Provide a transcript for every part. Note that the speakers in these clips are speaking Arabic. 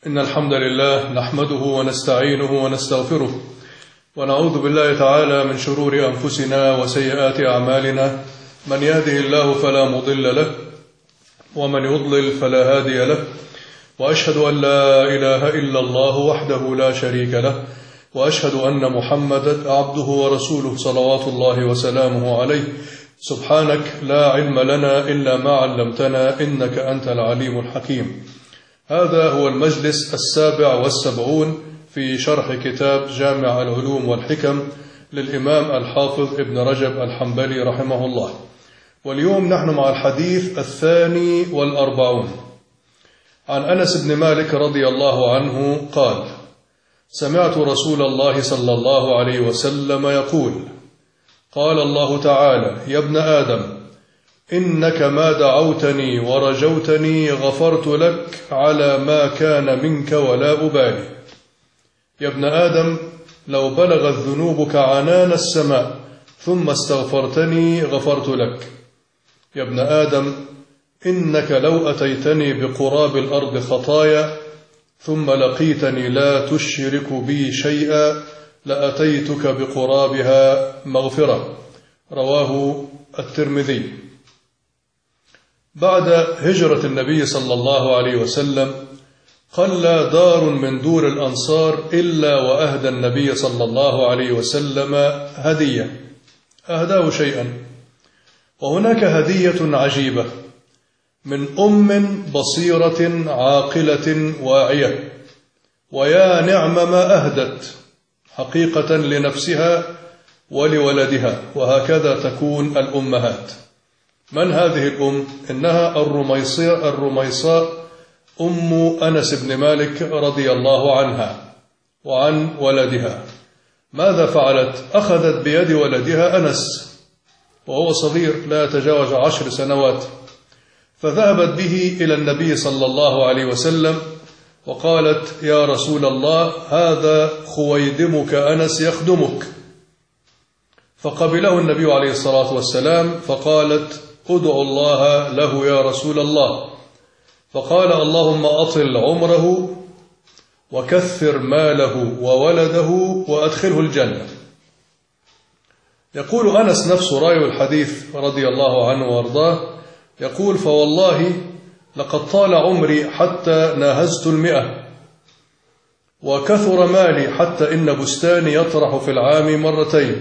إن الحمد لله نحمده ونستعينه ونستغفره ونعوذ بالله تعالى من شرور أنفسنا وسيئات أعمالنا. من يهده الله فلا مضل له ومن يضلل فلا هادي له، وأشهد أن لا إله إلا الله وحده لا شريك له، وأشهد أن محمدا عبده ورسوله صلوات الله وسلامه عليه. سبحانك لا علم لنا إلا ما علمتنا إنك أنت العليم الحكيم. هذا هو المجلس 77 في شرح كتاب جامع العلوم والحكم للإمام الحافظ ابن رجب الحنبلي رحمه الله. واليوم نحن مع الحديث 42 عن أنس بن مالك رضي الله عنه قال: سمعت رسول الله صلى الله عليه وسلم يقول: قال الله تعالى: يا ابن آدم إنك ما دعوتني ورجوتني غفرت لك على ما كان منك ولا أبالي. يا ابن آدم لو بلغت ذنوبك عنان السماء ثم استغفرتني غفرت لك. يا ابن آدم إنك لو أتيتني بقراب الأرض خطايا ثم لقيتني لا تشرك بي شيئا لأتيتك بقرابها مغفرة. رواه الترمذي. بعد هجرة النبي صلى الله عليه وسلم قل دار من دور الأنصار إلا وأهدى النبي صلى الله عليه وسلم هدية، أهداه شيئا. وهناك هدية عجيبة من أم بصيرة عاقلة واعية، ويا نعم ما أهدت حقيقة لنفسها ولولدها، وهكذا تكون الأمهات. من هذه الأم؟ إنها الرميصاء أم أنس بن مالك رضي الله عنها وعن ولدها. ماذا فعلت؟ أخذت بيد ولدها أنس وهو صغير لا يتجاوز 10 سنوات، فذهبت به إلى النبي صلى الله عليه وسلم وقالت: يا رسول الله، هذا خويدمك أنس يخدمك. فقبله النبي عليه الصلاة والسلام، فقالت: ادعو الله له يا رسول الله. فقال: اللهم أطل عمره وكثر ماله وولده وأدخله الجنة. يقول أنس نفسه راوي الحديث رضي الله عنه وارضاه، يقول: فوالله لقد طال عمري حتى ناهزت 100، وكثر مالي حتى إن بستاني يطرح في العام 2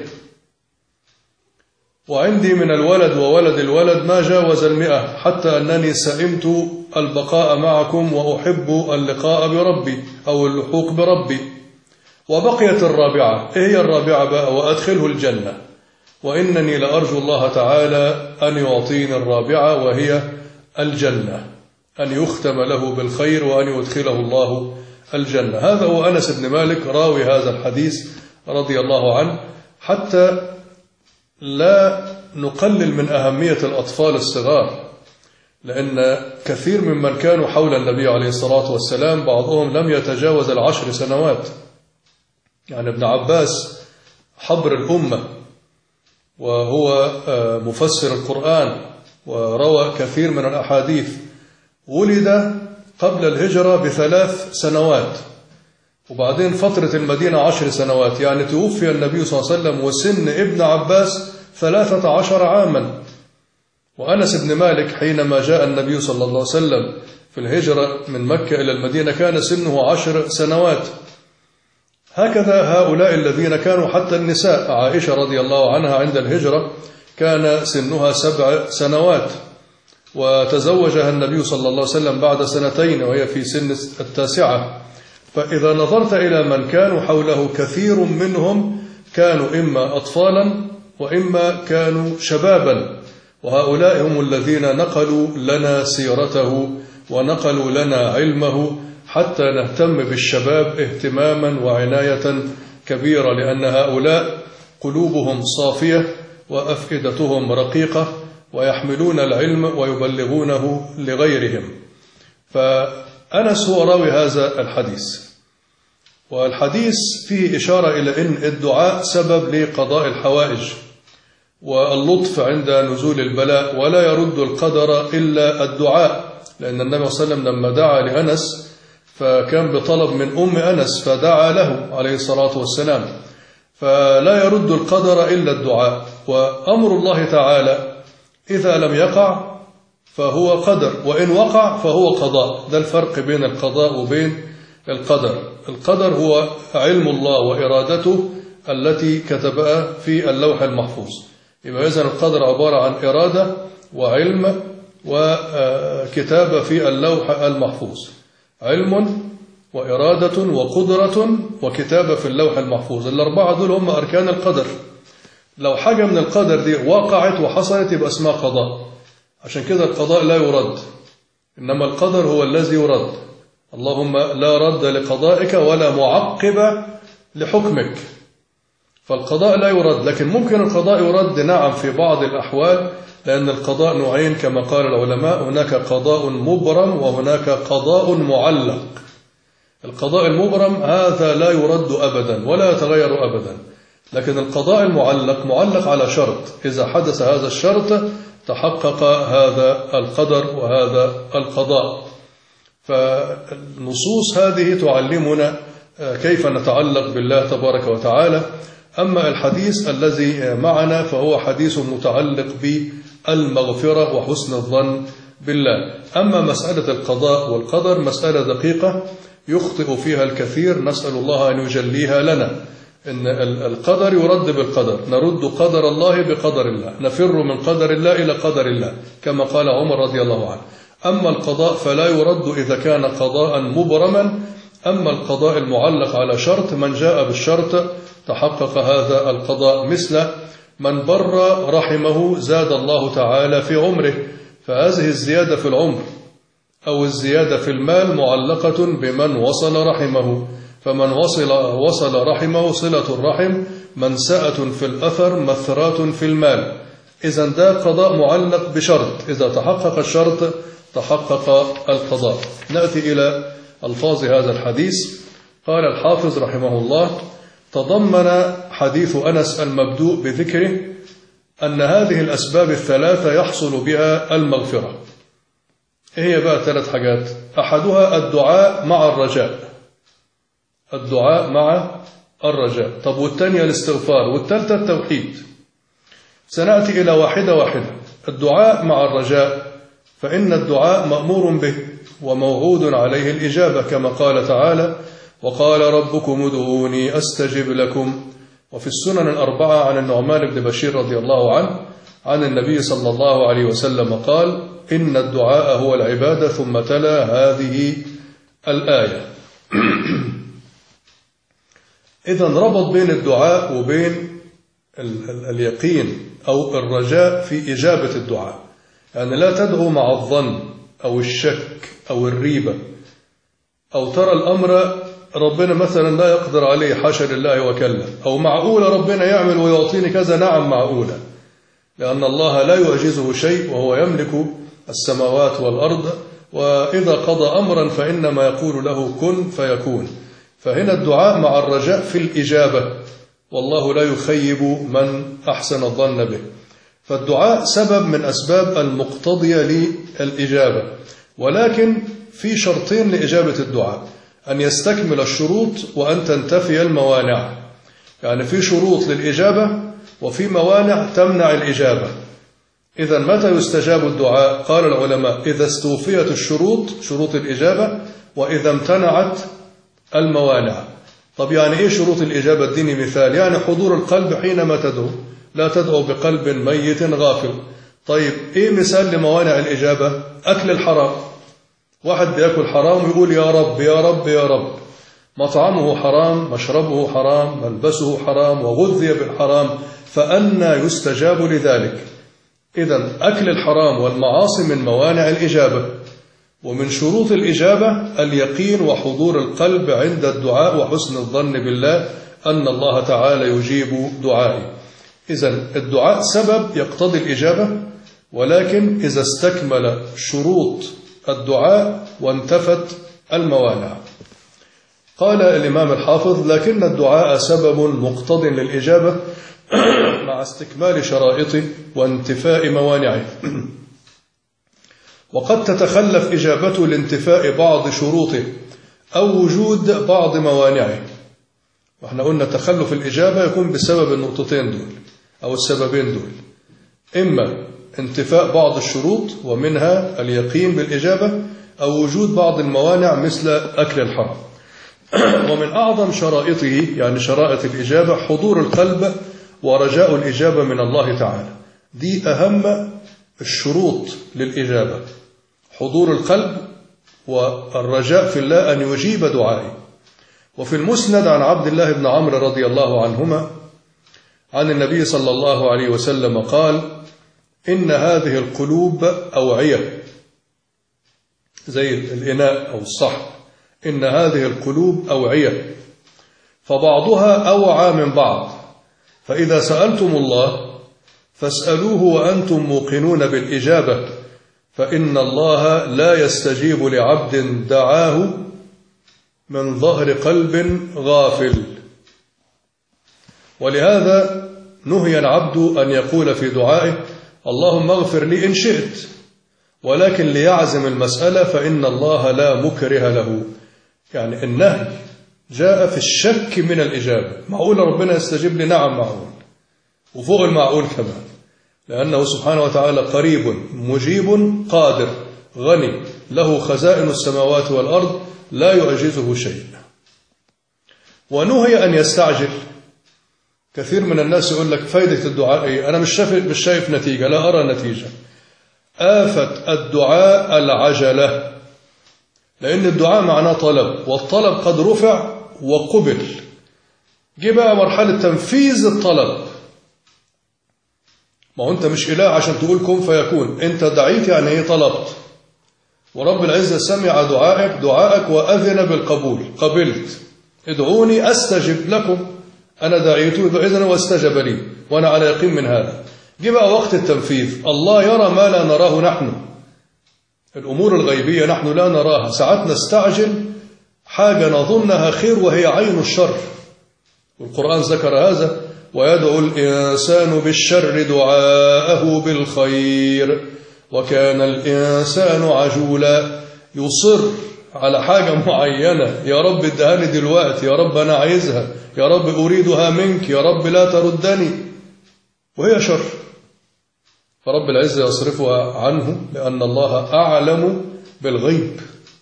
وعندي من الولد وولد الولد ما جاوز 100، حتى أنني سئمت البقاء معكم وأحب اللقاء بربي أو اللحوق بربي. وبقيت 4. إيه هي 4 بقى؟ وأدخله الجنة. وإنني لأرجو الله تعالى أن يعطيني 4، وهي الجنة، أن يختم له بالخير وأن يدخله الله الجنة. هذا هو أنس بن مالك راوي هذا الحديث رضي الله عنه. حتى لا نقلل من أهمية الأطفال الصغار، لأن كثير ممن كانوا حول النبي عليه الصلاة والسلام بعضهم لم يتجاوز 10 سنوات. يعني ابن عباس حبر الأمة، وهو مفسر القرآن وروى كثير من الأحاديث، ولد قبل الهجرة ب3 سنوات، وبعدين فترة المدينة 10 سنوات، يعني توفي النبي صلى الله عليه وسلم وسن ابن عباس 13 عاما. وأنس بن مالك حينما جاء النبي صلى الله عليه وسلم في الهجرة من مكة إلى المدينة كان سنه 10 سنوات. هكذا هؤلاء الذين كانوا، حتى النساء، عائشة رضي الله عنها عند الهجرة كان سنها 7 سنوات، وتزوجها النبي صلى الله عليه وسلم بعد 2 وهي في سن 9. فإذا نظرت إلى من كانوا حوله كثير منهم كانوا إما أطفالا وإما كانوا شبابا، وهؤلاء هم الذين نقلوا لنا سيرته ونقلوا لنا علمه حتى نهتم بالشباب اهتماما وعناية كبيرة، لأن هؤلاء قلوبهم صافية وأفئدتهم رقيقة ويحملون العلم ويبلغونه لغيرهم. فأنس هو راوي هذا الحديث، والحديث فيه إشارة إلى أن الدعاء سبب لقضاء الحوائج واللطف عند نزول البلاء، ولا يرد القدر إلا الدعاء، لأن النبي صلى الله عليه وسلم لما دعا لأنس فكان بطلب من أم أنس فدعا له عليه الصلاة والسلام. فلا يرد القدر إلا الدعاء. وأمر الله تعالى إذا لم يقع فهو قدر، وإن وقع فهو قضاء. ده الفرق بين القضاء وبين القدر. القدر هو علم الله وإرادته التي كتبها في اللوح المحفوظ. يبقى إذن القدر عبارة عن إرادة وعلم وكتابة في اللوح المحفوظ. علم وإرادة وقدرة وكتابة في اللوح المحفوظ. الأربعة دول هم أركان القدر. لو حاجة من القدر دي وقعت وحصلت يبقى اسمها قضاء. عشان كده القضاء لا يرد، إنما القدر هو الذي يرد. اللهم لا رد لقضائك ولا معقب لحكمك. فالقضاء لا يرد، لكن ممكن القضاء يرد نعم في بعض الأحوال، لأن القضاء نوعين كما قال العلماء، هناك قضاء مبرم وهناك قضاء معلق. القضاء المبرم هذا لا يرد أبدا ولا يتغير أبدا، لكن القضاء المعلق معلق على شرط، إذا حدث هذا الشرط تحقق هذا القدر وهذا القضاء. فالنصوص هذه تعلمنا كيف نتعلق بالله تبارك وتعالى. أما الحديث الذي معنا فهو حديث متعلق بالمغفرة وحسن الظن بالله. أما مسألة القضاء والقدر مسألة دقيقة يخطئ فيها الكثير، نسأل الله أن يجليها لنا. إن القدر يرد بالقدر، نرد قدر الله بقدر الله، نفر من قدر الله إلى قدر الله كما قال عمر رضي الله عنه. أما القضاء فلا يرد إذا كان قضاء مبرما. أما القضاء المعلق على شرط، من جاء بالشرط تحقق هذا القضاء. مثل من بر رحمه زاد الله تعالى في عمره، فهذه الزيادة في العمر أو الزيادة في المال معلقة بمن وصل رحمه. فمن وصل رحمه صلة الرحم، منسأة في الأثر، مثرات في المال. إذن ده قضاء معلق بشرط، إذا تحقق الشرط تحقق القضاء. نأتي إلى ألفاظ هذا الحديث. قال الحافظ رحمه الله: تضمن حديث أنس المبدوء بذكره أن هذه الأسباب الثلاثة يحصل بها المغفرة. إيه هي بقى 3 حاجات؟ أحدها الدعاء مع الرجاء. الدعاء مع الرجاء. طب والثانية الاستغفار، والثالثة التوحيد. سنأتي إلى واحدة واحدة. الدعاء مع الرجاء، فإن الدعاء مأمور به وموعود عليه الإجابة كما قال تعالى: وقال ربكم ادعوني أستجب لكم. وفي السنن الأربعة عن النعمان بن بشير رضي الله عنه عن النبي صلى الله عليه وسلم قال: إن الدعاء هو العبادة. ثم تلا هذه الآية. إذن ربط بين الدعاء وبين اليقين أو الرجاء في إجابة الدعاء. يعني لا تدعو مع الظن أو الشك أو الريبة، أو ترى الأمر ربنا مثلا لا يقدر عليه، حاشا لله وكلا، أو معقولة ربنا يعمل ويعطيني كذا. نعم معقولة، لأن الله لا يعجزه شيء وهو يملك السماوات والأرض، وإذا قضى أمرا فإنما يقول له كن فيكون. فهنا الدعاء مع الرجاء في الإجابة، والله لا يخيب من أحسن الظن به. فالدعاء سبب من أسباب المقتضية للإجابة، ولكن في شرطين لإجابة الدعاء: أن يستكمل الشروط وأن تنتفي الموانع. يعني في شروط للإجابة وفي موانع تمنع الإجابة. إذا متى يستجاب الدعاء؟ قال العلماء: إذا استوفيت الشروط، شروط الإجابة، وإذا امتنعت الموانع. طب يعني إيه شروط الإجابة؟ اديني مثال. يعني حضور القلب حينما تدعو، لا تدعو بقلب ميت غافل. طيب إيه مثال لموانع الإجابة؟ أكل الحرام. واحد بيأكل حرام ويقول يا رب يا رب يا رب، مطعمه حرام، مشربه حرام، ملبسه حرام، وغذي بالحرام، فأنى يستجاب لذلك؟ إذن أكل الحرام والمعاصي من موانع الإجابة. ومن شروط الإجابة اليقين وحضور القلب عند الدعاء وحسن الظن بالله أن الله تعالى يجيب دعائي. إذن الدعاء سبب يقتضي الإجابة، ولكن إذا استكمل شروط الدعاء وانتفت الموانع. قال الإمام الحافظ: لكن الدعاء سبب مقتض للإجابة مع استكمال شرائطه وانتفاء موانعه، وقد تتخلف إجابته لانتفاء بعض شروطه أو وجود بعض موانعه. وإحنا قلنا تخلف الإجابة يكون بسبب النقطتين دول أو السببين دول، إما انتفاء بعض الشروط ومنها اليقين بالإجابة، أو وجود بعض الموانع مثل أكل الحرام. ومن أعظم شرائطه يعني شرائط الإجابة حضور القلب ورجاء الإجابة من الله تعالى. دي أهم الشروط للإجابة، حضور القلب والرجاء في الله أن يجيب دعائي. وفي المسند عن عبد الله بن عمرو رضي الله عنهما عن النبي صلى الله عليه وسلم قال: إن هذه القلوب أوعية، زي الإناء أو الصحن، إن هذه القلوب أوعية فبعضها أوعى من بعض، فإذا سألتم الله فاسألوه وأنتم موقنون بالإجابة، فإن الله لا يستجيب لعبد دعاه من ظهر قلب غافل. ولهذا نهي العبد أن يقول في دعائه: اللهم اغفر لي إن شئت، ولكن ليعزم المسألة، فإن الله لا مكره له. يعني النهي جاء في الشك من الإجابة. معقول ربنا يستجيب لي؟ نعم معقول، وفوق المعقول كمان، لأنه سبحانه وتعالى قريب مجيب قادر غني له خزائن السماوات والأرض لا يعجزه شيء. ونهي أن يستعجل. كثير من الناس يقول لك فايدة الدعاء إيه؟ أنا مش شايف نتيجة، لا أرى نتيجة. آفة الدعاء العجلة، لأن الدعاء معناه طلب، والطلب قد رفع وقبل، جه بقى مرحلة تنفيذ الطلب. ما هو أنت مش إله عشان تقول كن فيكون، أنت دعيت يعني إيه؟ طلبت، ورب العزة سمع دعائك وأذن بالقبول، قبلت. ادعوني أستجب لكم، أنا دعيته إذن واستجب لي وأنا على يقين من هذا. جه بقى وقت التنفيذ، الله يرى ما لا نراه نحن، الأمور الغيبية نحن لا نراها. ساعات نستعجل حاجة نظنها خير وهي عين الشر، والقرآن ذكر هذا: ويدعو الإنسان بالشر دعاءه بالخير وكان الإنسان عجولا. يصر على حاجة معينة، يا رب ادهاني دلوقتي، يا رب أنا عايزها، يا رب أريدها منك، يا رب لا تردني، وهي شر، فرب العزة يصرفها عنه، لأن الله أعلم بالغيب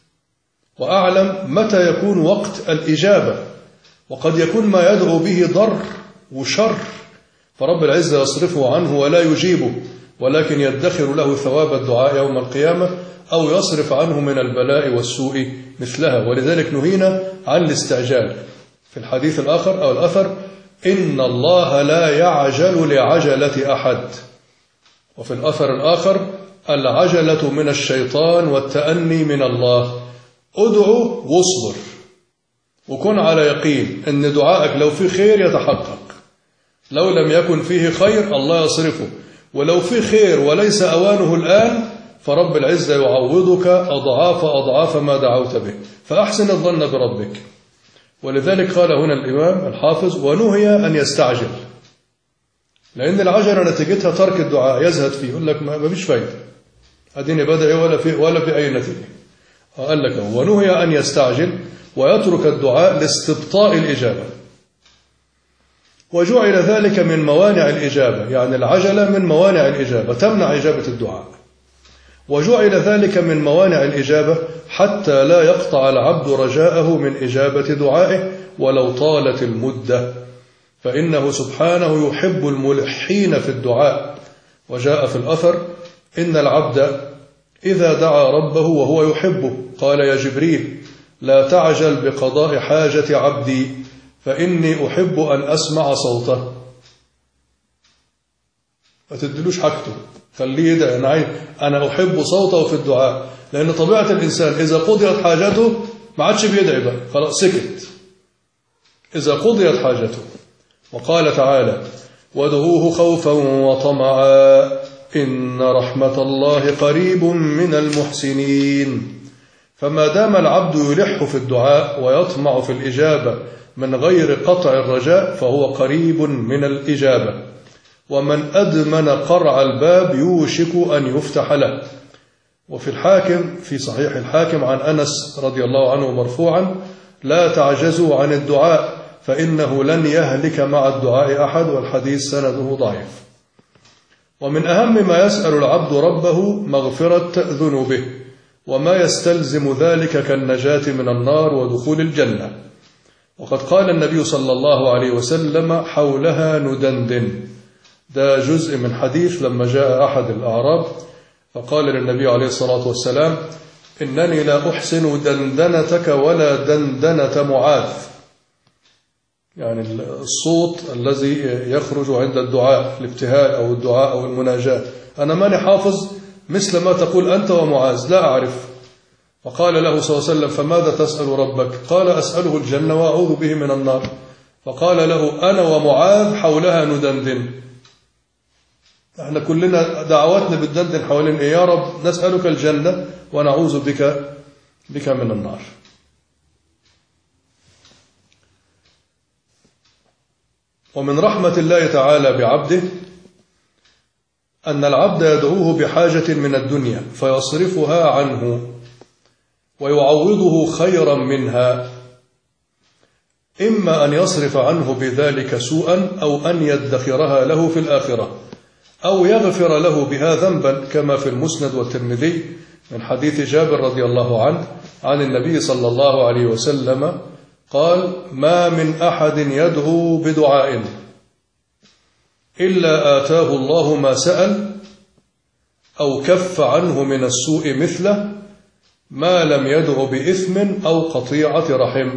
وأعلم متى يكون وقت الإجابة، وقد يكون ما يدعو به ضر وشر، فرب العزة يصرفه عنه ولا يجيبه، ولكن يدخر له ثواب الدعاء يوم القيامة، أو يصرف عنه من البلاء والسوء مثلها. ولذلك نهينا عن الاستعجال. في الحديث الآخر أو الأثر: إن الله لا يعجل لعجلة أحد. وفي الأثر الآخر: العجلة من الشيطان والتأني من الله. ادعو واصبر، وكن على يقين أن دعائك لو في خير يتحقق، لو لم يكن فيه خير الله يصرفه، ولو في خير وليس أوانه الآن فرب العزة يعوضك أضعاف أضعاف ما دعوت به، فأحسن الظن بربك. ولذلك قال هنا الإمام الحافظ: ونهي أن يستعجل، لأن العجلة نتيجتها ترك الدعاء، يزهد فيه، يقول لك ما فيش فايدة، أديني بدعي ولا في أي نتيجة. قال لك: ونهي أن يستعجل ويترك الدعاء لاستبطاء الإجابة. وجعل ذلك من موانع الإجابة، يعني العجلة من موانع الإجابة تمنع إجابة الدعاء. وجعل ذلك من موانع الإجابة حتى لا يقطع العبد رجاءه من إجابة دعائه ولو طالت المدة، فإنه سبحانه يحب الملحين في الدعاء. وجاء في الأثر: إن العبد إذا دعا ربه وهو يحبه قال: يا جبريل لا تعجل بقضاء حاجة عبدي فإني أحب أن أسمع صوته. ما تدلوش حاجته، خليه يدعي، أنا أحب صوته في الدعاء، لأن طبيعة الإنسان إذا قضيت حاجته ما عادش بيدعي بقى، خلاص سكت إذا قضيت حاجته. وقال تعالى: وادعوه خوفا وطمعا إن رحمة الله قريب من المحسنين. فما دام العبد يلح في الدعاء ويطمع في الإجابة من غير قطع الرجاء فهو قريب من الإجابة. ومن أدمن قرع الباب يوشك أن يفتح له. وفي الحاكم في صحيح الحاكم عن أنس رضي الله عنه مرفوعا: لا تعجزوا عن الدعاء فإنه لن يهلك مع الدعاء أحد، والحديث سنده ضعيف. ومن أهم ما يسأل العبد ربه مغفرة ذنوبه، وما يستلزم ذلك كالنجاة من النار ودخول الجنة. وقد قال النبي صلى الله عليه وسلم: حولها ندندن. ده جزء من حديث لما جاء أحد الأعراب فقال للنبي عليه الصلاة والسلام: إنني لا أحسن دندنتك ولا دندنة معاذ، يعني الصوت الذي يخرج عند الدعاء، الابتهال أو الدعاء أو المناجاة، أنا ماني حافظ مثل ما تقول أنت ومعاذ، لا أعرف. فقال له صلى الله عليه وسلم: فماذا تسأل ربك؟ قال: أسأله الجنة وأعوذ به من النار. فقال له: أنا ومعاذ حولها ندندن. احنا كلنا دعواتنا بتدندن حوالين إيه؟ يا رب نسألك الجنة ونعوذ بك من النار. ومن رحمة الله تعالى بعبده أن العبد يدعوه بحاجة من الدنيا فيصرفها عنه ويعوضه خيرا منها، إما أن يصرف عنه بذلك سوءا أو أن يدخرها له في الآخرة، أو يغفر له بها ذنبا، كما في المسند والترمذي من حديث جابر رضي الله عنه عن النبي صلى الله عليه وسلم قال: ما من أحد يدعو بدعاء إلا آتاه الله ما سأل أو كف عنه من السوء مثله، ما لم يدع بإثم أو قطيعة رحم.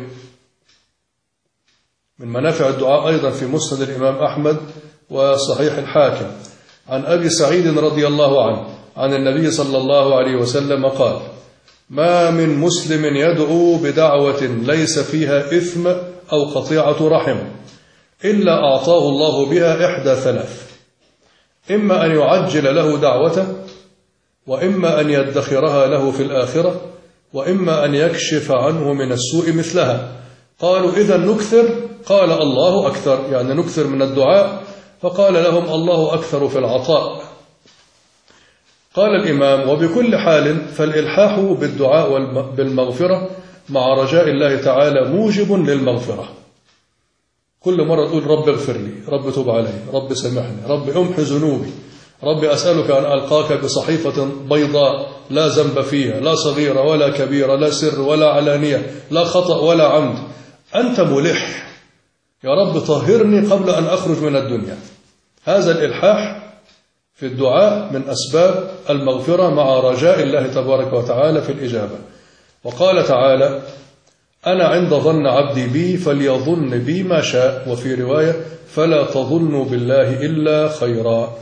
من منافع الدعاء أيضا في مسند الإمام أحمد وصحيح الحاكم عن أبي سعيد رضي الله عنه عن النبي صلى الله عليه وسلم قال: ما من مسلم يدعو بدعوة ليس فيها إثم أو قطيعة رحم إلا أعطاه الله بها إحدى ثلاث: إما أن يعجل له دعوته، وإما أن يدخرها له في الآخرة، وإما أن يكشف عنه من السوء مثلها. قالوا: إذا نكثر؟ قال: الله أكثر، يعني نكثر من الدعاء. فقال لهم: الله أكثر في العطاء. قال الإمام: وبكل حال فالإلحاح بالدعاء بالمغفرة مع رجاء الله تعالى موجب للمغفرة. كل مرة تقول: رب اغفر لي، رب تب علي، رب سامحني، رب امحي ذنوبي، رب أسألك أن ألقاك بصحيفة بيضاء لا ذنب فيها، لا صغيرة ولا كبيرة، لا سر ولا علانية، لا خطأ ولا عمد، أنت ملح، يا رب طهرني قبل أن أخرج من الدنيا. هذا الإلحاح في الدعاء من أسباب المغفرة مع رجاء الله تبارك وتعالى في الإجابة. وقال تعالى: أنا عند ظن عبدي بي فليظن بي ما شاء، وفي رواية: فلا تظنوا بالله إلا خيرا.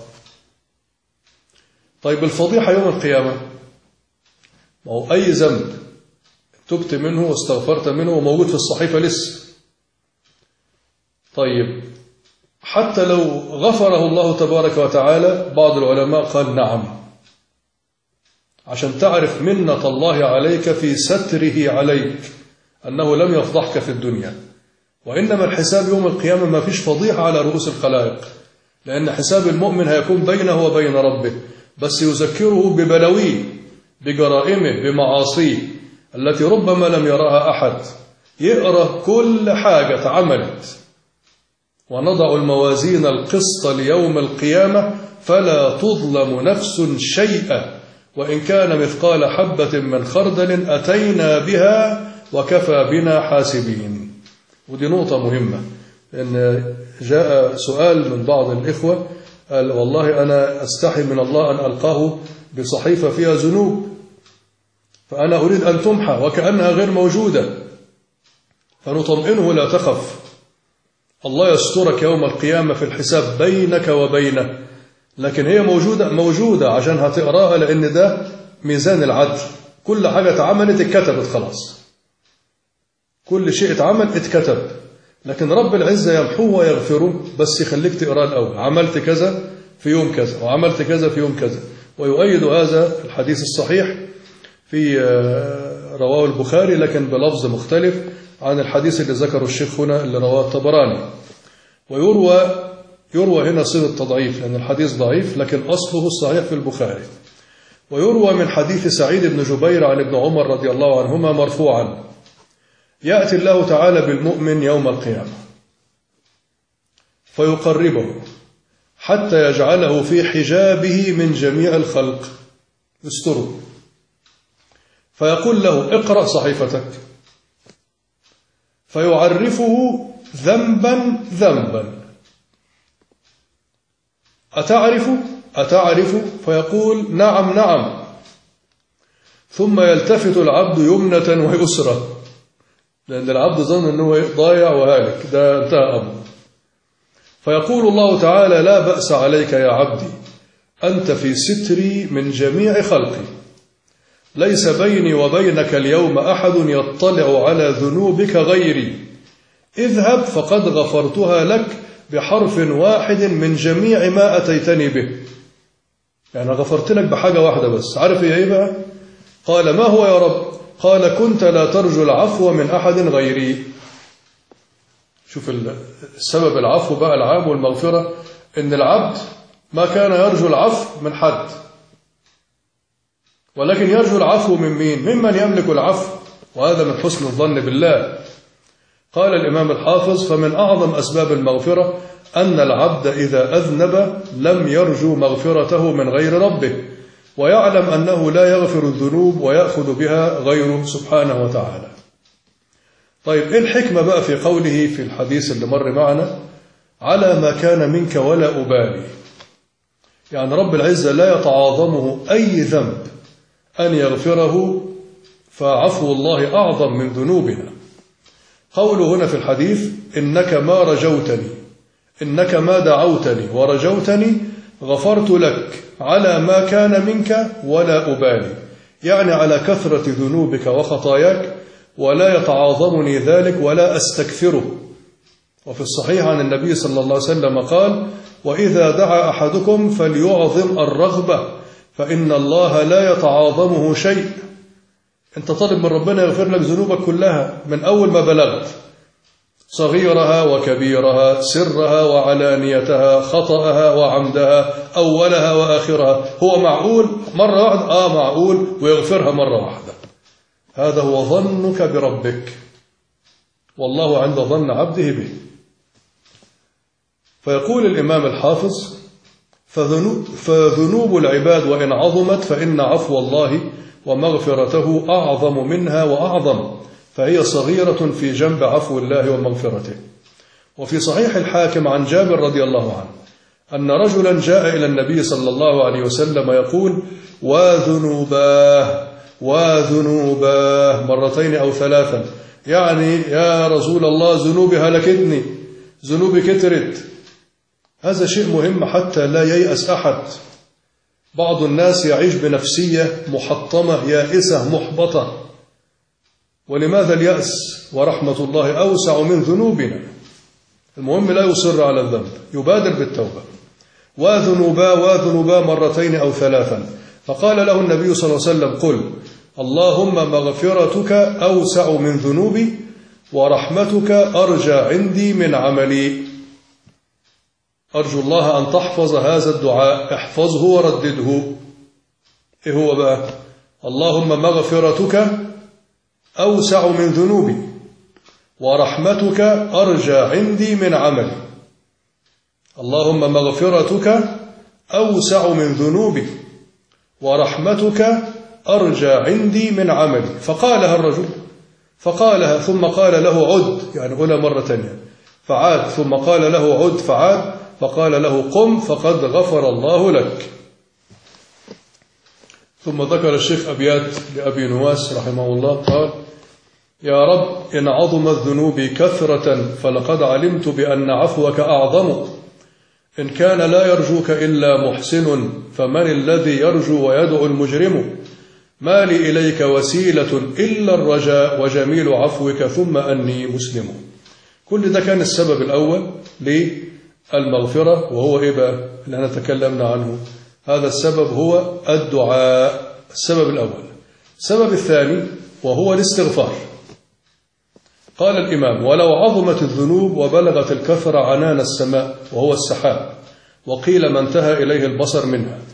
طيب الفضيحة يوم القيامة، ما هو أي ذنب تبت منه واستغفرت منه وموجود في الصحيفة لسه. طيب حتى لو غفره الله تبارك وتعالى، بعض العلماء قال: نعم، عشان تعرف منة الله عليك في ستره عليك، أنه لم يفضحك في الدنيا. وإنما الحساب يوم القيامة ما فيش فضيحة على رؤوس الخلائق، لأن حساب المؤمن هيكون بينه وبين ربه، بس يذكره ببلاويه، بجرائمه، بمعاصيه التي ربما لم يراها أحد. يقرأ كل حاجة اتعملت: ونضع الموازين القسط ليوم القيامة فلا تظلم نفس شيئا وإن كان مثقال حبة من خردل أتينا بها وكفى بنا حاسبين. ودي نقطة مهمة، إن جاء سؤال من بعض الإخوة قال: والله أنا أستحي من الله أن ألقاه بصحيفة فيها ذنوب، فأنا أريد أن تمحى وكأنها غير موجودة. فنطمئنه: لا تخف، الله يسترك يوم القيامة في الحساب بينك وبينه، لكن هي موجودة عشان هتقراها، لأن ده ميزان العدل. كل حاجة اتعملت اتكتبت خلاص، كل شيء اتعمل اتكتب، لكن رب العزة يمحوه ويغفره، بس يخليك تقرأ الأول: عملت كذا في يوم كذا، وعملت كذا في يوم كذا. ويؤيد هذا الحديث الصحيح في رواه البخاري لكن بلفظ مختلف عن الحديث اللي ذكره الشيخ هنا اللي رواه الطبراني. ويروى هنا صيغة تضعيف لأن الحديث ضعيف، لكن أصله الصحيح في البخاري. ويروى من حديث سعيد بن جبير عن ابن عمر رضي الله عنهما مرفوعا: يأتي الله تعالى بالمؤمن يوم القيامة فيقربه حتى يجعله في حجابه من جميع الخلق، يستره، فيقول له: اقرأ صحيفتك، فيعرفه ذنبا ذنبا: أتعرف؟ فيقول: نعم نعم. ثم يلتفت العبد يمنة ويسرى، لأن العبد ظن أنه ضايع وهالك، ده انتهى أمره. فيقول الله تعالى: لا بأس عليك يا عبدي، أنت في ستري من جميع خلقي، ليس بيني وبينك اليوم أحد يطلع على ذنوبك غيري، اذهب فقد غفرتها لك بحرف واحد من جميع ما أتيتني به. يعني غفرت لك بحاجة واحدة بس، عارف هي إيه بقى؟ قال: ما هو يا رب؟ قال: كنت لا ترجو العفو من أحد غيري. شوف السبب العفو بقى العام والمغفرة، إن العبد ما كان يرجو العفو من حد، ولكن يرجو العفو من مين؟ ممن يملك العفو، وهذا من حسن الظن بالله. قال الإمام الحافظ: فمن أعظم أسباب المغفرة أن العبد إذا أذنب لم يرجو مغفرته من غير ربه، ويعلم أنه لا يغفر الذنوب ويأخذ بها غيره سبحانه وتعالى. طيب، إيه الحكمة بقى في قوله في الحديث اللي مر معنا: على ما كان منك ولا أبالي؟ يعني رب العزة لا يتعاظمه أي ذنب أن يغفره، فعفو الله أعظم من ذنوبنا. قوله هنا في الحديث: إنك ما رجوتني، إنك ما دعوتني ورجوتني غفرت لك على ما كان منك ولا أبالي، يعني على كثرة ذنوبك وخطاياك، ولا يتعاظمني ذلك ولا أستكثره. وفي الصحيح عن النبي صلى الله عليه وسلم قال: وإذا دعا أحدكم فليعظم الرغبة، فإن الله لا يتعاظمه شيء. أنت طالب من ربنا يغفر لك ذنوبك كلها من أول ما بلغت، صغيرها وكبيرها، سرها وعلانيتها، خطأها وعمدها، أولها وآخرها. هو معقول مرة واحدة؟ معقول، ويغفرها مرة واحدة. هذا هو ظنك بربك، والله عند ظن عبده به. فيقول الإمام الحافظ: فذنوب العباد وإن عظمت فإن عفو الله ومغفرته أعظم منها وأعظم، فهي صغيرة في جنب عفو الله ومغفرته. وفي صحيح الحاكم عن جابر رضي الله عنه أن رجلا جاء إلى النبي صلى الله عليه وسلم يقول: وذنوباه وذنوباه، مرتين أو ثلاثا، يعني يا رسول الله ذنوبي هلكتني، ذنوبي كترت. هذا شيء مهم حتى لا ييأس أحد. بعض الناس يعيش بنفسية محطمة يائسة محبطة. ولماذا اليأس ورحمة الله أوسع من ذنوبنا؟ المهم لا يصر على الذنب، يبادر بالتوبة. وذنوبا مرتين أو ثلاثا. فقال له النبي صلى الله عليه وسلم: قل اللهم مغفرتك أوسع من ذنوبي ورحمتك أرجى عندي من عملي. أرجو الله أن تحفظ هذا الدعاء، احفظه وردده. إيه هو بقى؟ اللهم مغفرتك أوسع من ذنوبي ورحمتك أرجى عندي من عملي. اللهم مغفرتك أوسع من ذنوبي ورحمتك أرجى عندي من عملي. فقالها الرجل، فقالها ثم قال له: عد، يعني قولها مرة تانية. فعاد، ثم قال له: عد، فعاد، فقال له: قم فقد غفر الله لك. ثم ذكر الشيخ أبيات لأبي نواس رحمه الله قال: يا رب إن عظمت ذنوبي كثرة فلقد علمت بأن عفوك أعظم، إن كان لا يرجوك إلا محسن فمن الذي يرجو ويدعو المجرم، ما لي إليك وسيلة إلا الرجاء وجميل عفوك ثم أني مسلم. كل ده كان السبب الأول للمغفرة، وهو إيه بقى اللي أنا تكلمنا عنه؟ هذا السبب هو الدعاء، السبب الأول. السبب الثاني وهو الاستغفار. قال الإمام: ولو عظمت الذنوب وبلغت الكثرة عنان السماء وهو السحاب، وقيل ما انتهى إليه البصر منها،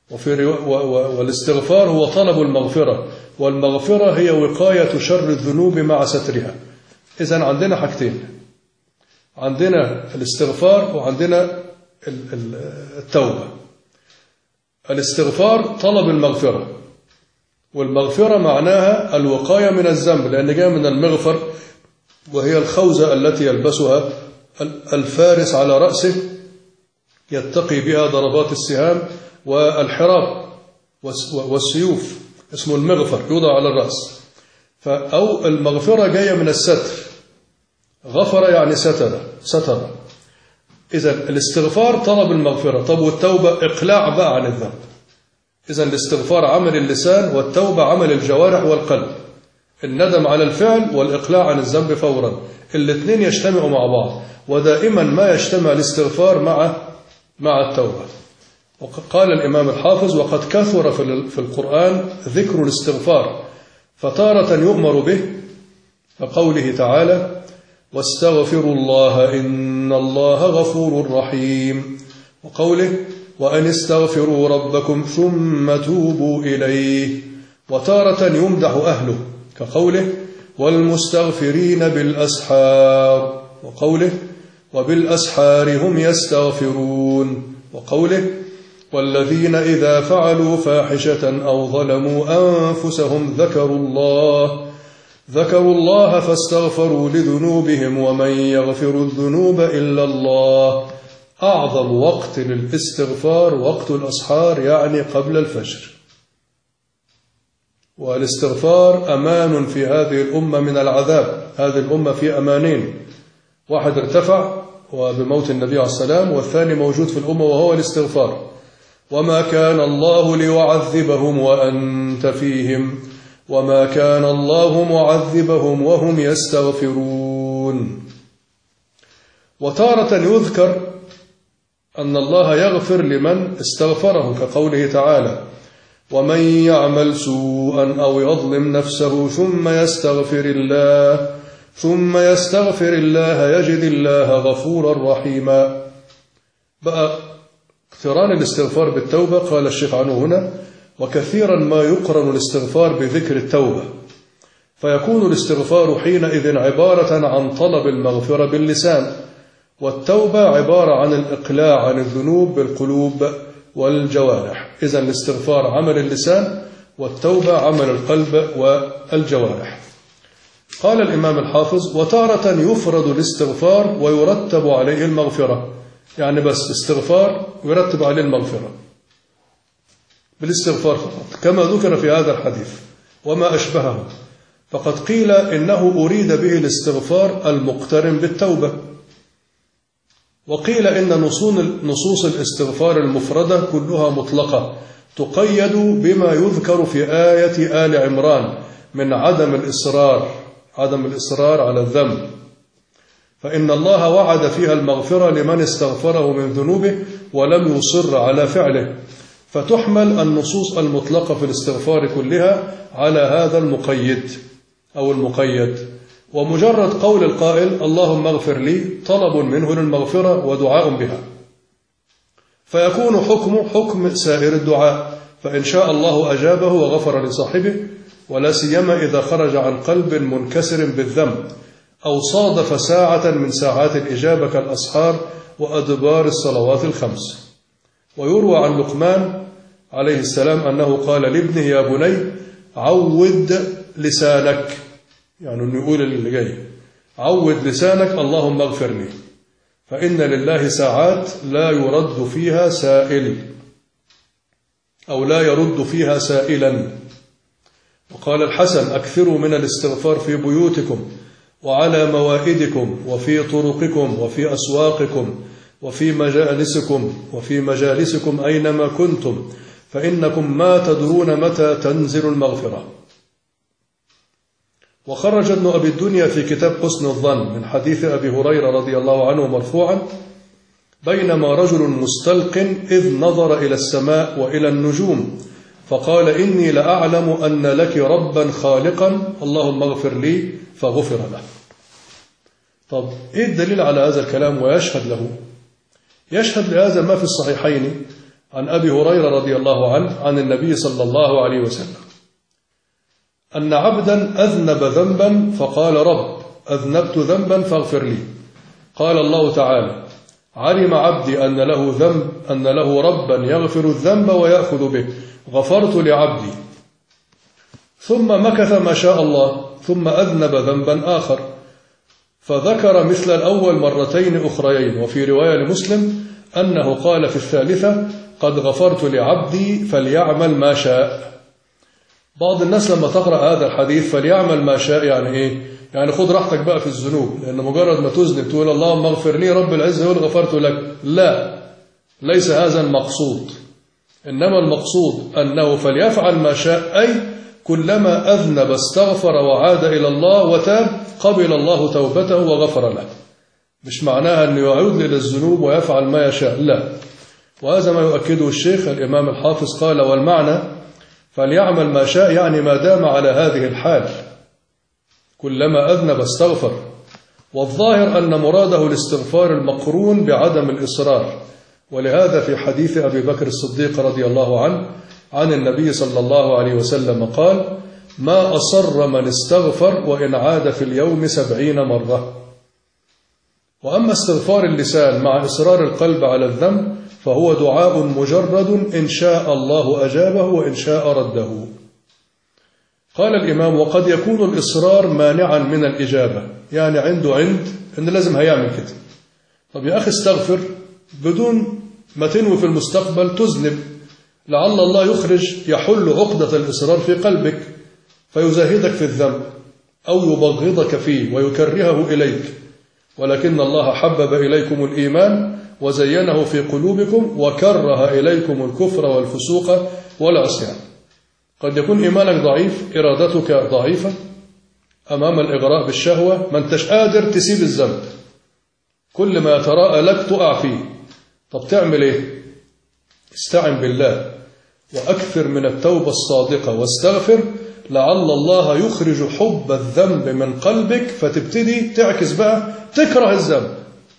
والاستغفار هو طلب المغفرة، والمغفرة هي وقاية شر الذنوب مع سترها. إذن عندنا حاجتين، عندنا الاستغفار وعندنا التوبة. الاستغفار طلب المغفرة، والمغفرة معناها الوقاية من الذنب، لأن جاء من المغفر، وهي الخوذة التي يلبسها الفارس على رأسه يتقي بها ضربات السهام والحراب والسيوف، اسمه المغفر، يوضع على الرأس. أو المغفرة جاية من الستر، غفر يعني ستر. إذن الاستغفار طلب المغفرة. طب والتوبة إقلاع بقى عن الذنب. إذن الاستغفار عمل اللسان، والتوبة عمل الجوارح والقلب، الندم على الفعل والإقلاع عن الذنب فورا. الاثنين يجتمعوا مع بعض، ودائما ما يجتمع الاستغفار مع التوبة. وقال الإمام الحافظ: وقد كثر في القرآن ذكر الاستغفار، فتارة يؤمر به كقوله تعالى: واستغفروا الله إن الله غفور رحيم، وقوله: وأن استغفروا ربكم ثم توبوا إليه. وتارة يمدح أهله كقوله: والمستغفرين بالأسحار، وقوله: وبالأسحار هم يستغفرون، وقوله: والذين إذا فعلوا فاحشة أو ظلموا أنفسهم ذكروا الله فاستغفروا لذنوبهم ومن يغفر الذنوب إلا الله. أعظم وقت للاستغفار وقت الأسحار، يعني قبل الفجر. والاستغفار أمان في هذه الأمة من العذاب. هذه الأمة في أمانين، واحد ارتفع وبموت النبي عليه السلام، والثاني موجود في الأمة وهو الاستغفار. وما كان الله ليعذبهم وأنت فيهم وما كان الله معذبهم وهم يستغفرون. وتارة يذكر أن الله يغفر لمن استغفره كقوله تعالى: ومن يعمل سوءا أو يظلم نفسه ثم يستغفر الله يجد الله غفورا رحيما. بقى اقتران الاستغفار بالتوبة، قال الشيخ عنه هنا: وكثيرا ما يقرن الاستغفار بذكر التوبة، فيكون الاستغفار حينئذ عبارة عن طلب المغفرة باللسان، والتوبة عبارة عن الإقلاع عن الذنوب بالقلوب والجوارح. إذن الاستغفار عمل اللسان، والتوبة عمل القلب والجوارح. قال الإمام الحافظ: وتارة يفرد الاستغفار ويرتب عليه المغفرة، يعني بس استغفار ويرتب عليه المغفرة بالاستغفار فقط، كما ذكر في هذا الحديث وما أشبهه. فقد قيل إنه أريد به الاستغفار المقترن بالتوبة، وقيل إن نصوص الاستغفار المفردة كلها مطلقة، تقيد بما يذكر في آية آل عمران من عدم الإصرار على الذنب، فإن الله وعد فيها المغفرة لمن استغفره من ذنوبه ولم يصر على فعله، فتحمل النصوص المطلقة في الاستغفار كلها على هذا المقيد. ومجرد قول القائل اللهم اغفر لي طلب منه للمغفرة ودعاء بها، فيكون حكم سائر الدعاء، فإن شاء الله أجابه وغفر لصاحبه، ولا سيما إذا خرج عن قلب منكسر بالذنب أو صادف ساعة من ساعات الإجابة كالأسحار وأدبار الصلوات الخمس. ويروى عن لقمان عليه السلام أنه قال لابنه: يا بني عود لسانك، يعني أنه يقول اللي جاي: عود لسانك اللهم اغفر لي، فإن لله ساعات لا يرد فيها سائل، أو لا يرد فيها سائلا. وقال الحسن: أكثروا من الاستغفار في بيوتكم وعلى موائدكم وفي طرقكم وفي أسواقكم وفي مجالسكم أينما كنتم، فإنكم ما تدرون متى تنزل المغفرة. وخرج ابن أبي الدنيا في كتاب حسن الظن من حديث أبي هريرة رضي الله عنه مرفوعا: بينما رجل مستلق إذ نظر إلى السماء وإلى النجوم فقال: إني لأعلم أن لك ربا خالقا، اللهم اغفر لي، فغفر له. طب إيه الدليل على هذا الكلام ويشهد له؟ يشهد لهذا ما في الصحيحين عن أبي هريرة رضي الله عنه عن النبي صلى الله عليه وسلم أن عبدا أذنب ذنبا فقال رب أذنبت ذنبا فاغفر لي. قال الله تعالى علم عبدي أن له ربا يغفر الذنب ويأخذ به غفرت لعبدي. ثم مكث ما شاء الله ثم أذنب ذنبا آخر فذكر مثل الأول مرتين أخريين. وفي رواية لمسلم أنه قال في الثالثة قد غفرت لعبدي فليعمل ما شاء. بعض الناس لما تقرأ هذا الحديث فليعمل ما شاء يعني إيه؟ يعني خذ راحتك بقى في الذنوب، لأن مجرد ما تذنب تقول اللهم اغفر لي رب العزة يقول غفرت لك. لا، ليس هذا المقصود، إنما المقصود أنه فليفعل ما شاء، أي كلما أذنب استغفر وعاد إلى الله وتاب قبل الله توبته وغفر له. مش معناها أنه يعود إلى الذنوب ويفعل ما يشاء، لا. وهذا ما يؤكده الشيخ الإمام الحافظ قال والمعنى فليعمل ما شاء يعني ما دام على هذه الحال كلما أذنب استغفر. والظاهر أن مراده الاستغفار المقرون بعدم الإصرار، ولهذا في حديث أبي بكر الصديق رضي الله عنه عن النبي صلى الله عليه وسلم قال ما أصر من استغفر وإن عاد في اليوم 70 مرة. وأما استغفار اللسان مع إصرار القلب على الذنب فهو دعاء مجرد إن شاء الله أجابه وإن شاء رده. قال الإمام وقد يكون الإصرار مانعا من الإجابة، يعني عنده إن لازم هيعمل كده. طب يا أخي استغفر بدون ما تنوي في المستقبل تذنب، لعل الله يحل عقدة الإصرار في قلبك فيزاهدك في الذنب أو يبغضك فيه ويكرهه إليك. ولكن الله حبب إليكم الإيمان وزينه في قلوبكم وكره إليكم الكفر والفسوق والعصيان. قد يكون إيمانك ضعيف، إرادتك ضعيفة أمام الإغراء بالشهوة، ما انتش قادر تسيب الذنب، كل ما يتراءى لك تقع فيه. طب تعمل إيه؟ استعن بالله وأكثر من التوبة الصادقة واستغفر، لعل الله يخرج حب الذنب من قلبك فتبتدي تعكس بقى تكره الذنب.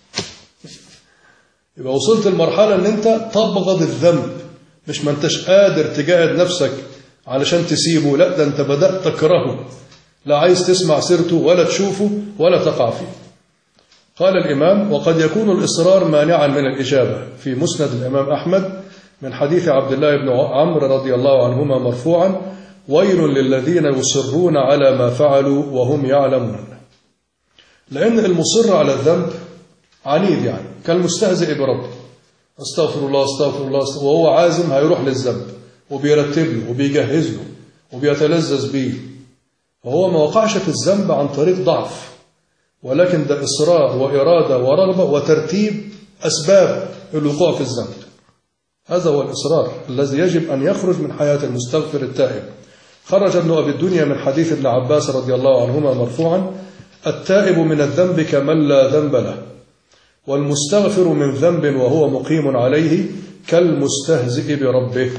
يبقى وصلت المرحلة أن أنت تبغض الذنب، مش ما انتش قادر تجاهد نفسك علشان تسيبه، لا ده أنت بدأت تكرهه، لا عايز تسمع سيرته ولا تشوفه ولا تقع فيه. قال الإمام وقد يكون الإصرار مانعا من الإجابة. في مسند الإمام أحمد من حديث عبد الله بن عمرو رضي الله عنهما مرفوعا ويل للذين يصرون على ما فعلوا وهم يعلمون. لأن المصر على الذنب عنيد، يعني كالمستهزئ بربه، استغفر الله استغفر الله وهو عازم هيروح للذنب وبيرتب له وبيجهز له وبيتلذذ به، وهو ما وقعش في الذنب عن طريق ضعف، ولكن ده إصرار وإرادة ورغبة وترتيب أسباب الوقوع في الذنب. هذا هو الإصرار الذي يجب أن يخرج من حياة المستغفر التائب. خرج ابن أبي الدنيا من حديث ابن عباس رضي الله عنهما مرفوعا التائب من الذنب كمن لا ذنب له، والمستغفر من ذنب وهو مقيم عليه كالمستهزئ بربه.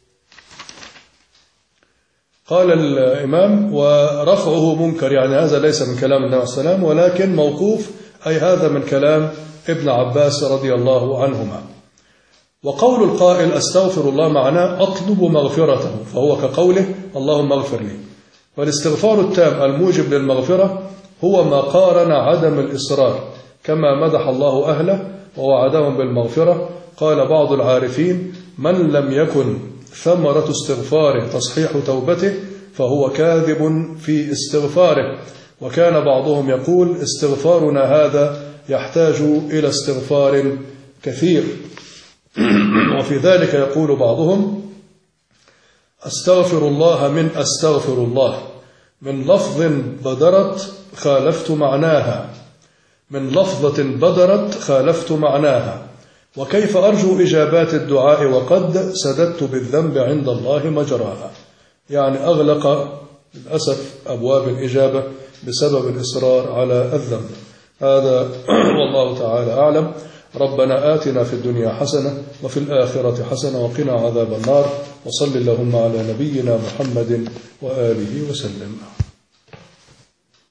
قال الإمام ورفعه منكر، يعني هذا ليس من كلام النبي صلى الله عليه وسلم ولكن موقوف، أي هذا من كلام ابن عباس رضي الله عنهما. وقول القائل أستغفر الله معناه أطلب مغفرته، فهو كقوله اللهم اغفر لي. والاستغفار التام الموجب للمغفرة هو ما قارن عدم الإصرار، كما مدح الله أهله ووعدهم بالمغفرة. قال بعض العارفين من لم يكن ثمرة استغفاره تصحيح توبته فهو كاذب في استغفاره. وكان بعضهم يقول استغفارنا هذا يحتاج إلى استغفار كثير. وفي ذلك يقول بعضهم أستغفر الله من أستغفر الله، من لفظ بدرت خالفت معناها، من لفظة بدرت خالفت معناها، وكيف أرجو إجابات الدعاء وقد سددت بالذنب عند الله مجراها. يعني أغلق للأسف أبواب الإجابة بسبب الإصرار على الذنب. هذا والله تعالى أعلم. ربنا آتنا في الدنيا حسنة وفي الآخرة حسنة وقنا عذاب النار، وصل اللهم على نبينا محمد وآله وسلم.